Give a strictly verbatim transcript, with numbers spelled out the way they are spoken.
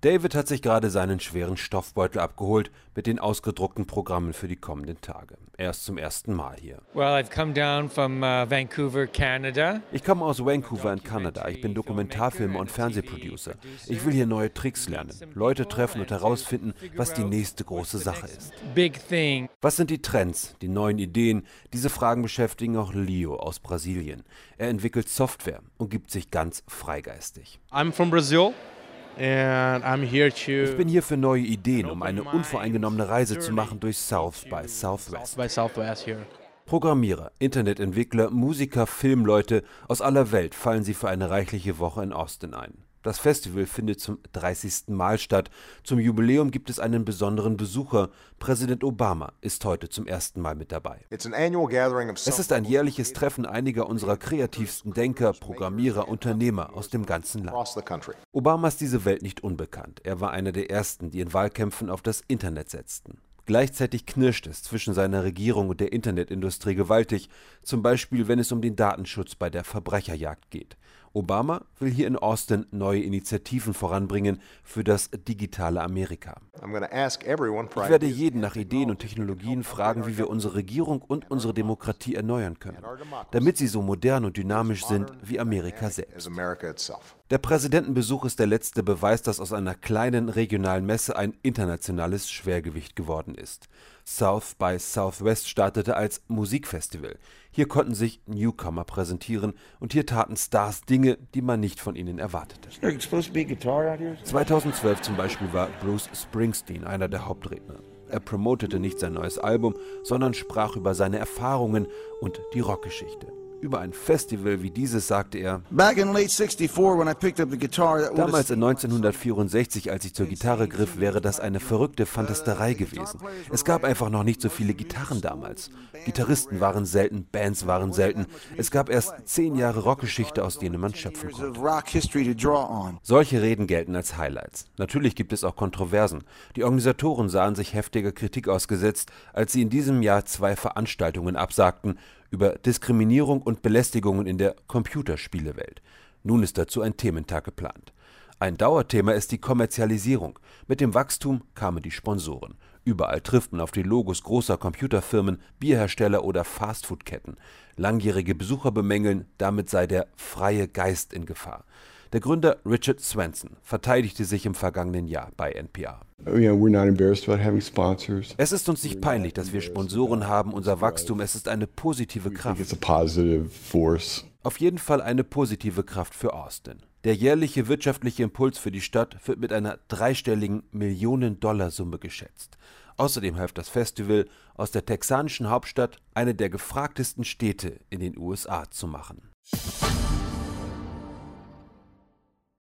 David hat sich gerade seinen schweren Stoffbeutel abgeholt mit den ausgedruckten Programmen für die kommenden Tage. Er ist zum ersten Mal hier. Well, I've come down from uh, Vancouver, Canada. Ich komme aus Vancouver in Kanada. Ich bin Dokumentarfilmer und Fernsehproducer. Ich will hier neue Tricks lernen, Leute treffen und herausfinden, was die nächste große Sache ist. Big thing. Was sind die Trends, die neuen Ideen? Diese Fragen beschäftigen auch Leo aus Brasilien. Er entwickelt Software und gibt sich ganz freigeistig. I'm from Brazil. And I'm here to Ich bin hier für neue Ideen, um eine unvoreingenommene Reise zu machen durch South by Southwest. by Southwest here. Programmierer, Internetentwickler, Musiker, Filmleute aus aller Welt fallen sie für eine reichliche Woche in Austin ein. Das Festival findet zum dreißigsten Mal statt. Zum Jubiläum gibt es einen besonderen Besucher. Präsident Obama ist heute zum ersten Mal mit dabei. Es ist ein jährliches Treffen einiger unserer kreativsten Denker, Programmierer, Unternehmer aus dem ganzen Land. Obama ist diese Welt nicht unbekannt. Er war einer der ersten, die in Wahlkämpfen auf das Internet setzten. Gleichzeitig knirscht es zwischen seiner Regierung und der Internetindustrie gewaltig, zum Beispiel wenn es um den Datenschutz bei der Verbrecherjagd geht. Obama will hier in Austin neue Initiativen voranbringen für das digitale Amerika. Ich werde jeden nach Ideen und Technologien fragen, wie wir unsere Regierung und unsere Demokratie erneuern können, damit sie so modern und dynamisch sind wie Amerika selbst. Der Präsidentenbesuch ist der letzte Beweis, dass aus einer kleinen regionalen Messe ein internationales Schwergewicht geworden ist. South by Southwest startete als Musikfestival. Hier konnten sich Newcomer präsentieren und hier taten Stars Dinge, die man nicht von ihnen erwartete. zweitausendzwölf zum Beispiel war Bruce Springsteen einer der Hauptredner. Er promotete nicht sein neues Album, sondern sprach über seine Erfahrungen und die Rockgeschichte. Über ein Festival wie dieses sagte er: Damals in neunzehnhundertvierundsechzig, als ich zur Gitarre griff, wäre das eine verrückte Fantasterei gewesen. Es gab einfach noch nicht so viele Gitarren damals. Gitarristen waren selten, Bands waren selten. Es gab erst zehn Jahre Rockgeschichte, aus denen man schöpfen konnte. Solche Reden gelten als Highlights. Natürlich gibt es auch Kontroversen. Die Organisatoren sahen sich heftiger Kritik ausgesetzt, als sie in diesem Jahr zwei Veranstaltungen absagten über Diskriminierung und Belästigungen in der Computerspielewelt. Nun ist dazu ein Thementag geplant. Ein Dauerthema ist die Kommerzialisierung. Mit dem Wachstum kamen die Sponsoren. Überall trifft man auf die Logos großer Computerfirmen, Bierhersteller oder Fastfood-Ketten. Langjährige Besucher bemängeln, damit sei der freie Geist in Gefahr. Der Gründer Richard Swenson verteidigte sich im vergangenen Jahr bei N P R. Es ist uns nicht peinlich, dass wir Sponsoren haben, unser Wachstum, es ist eine positive Kraft. Auf jeden Fall eine positive Kraft für Austin. Der jährliche wirtschaftliche Impuls für die Stadt wird mit einer dreistelligen Millionen-Dollar-Summe geschätzt. Außerdem hilft das Festival, aus der texanischen Hauptstadt eine der gefragtesten Städte in den U S A zu machen.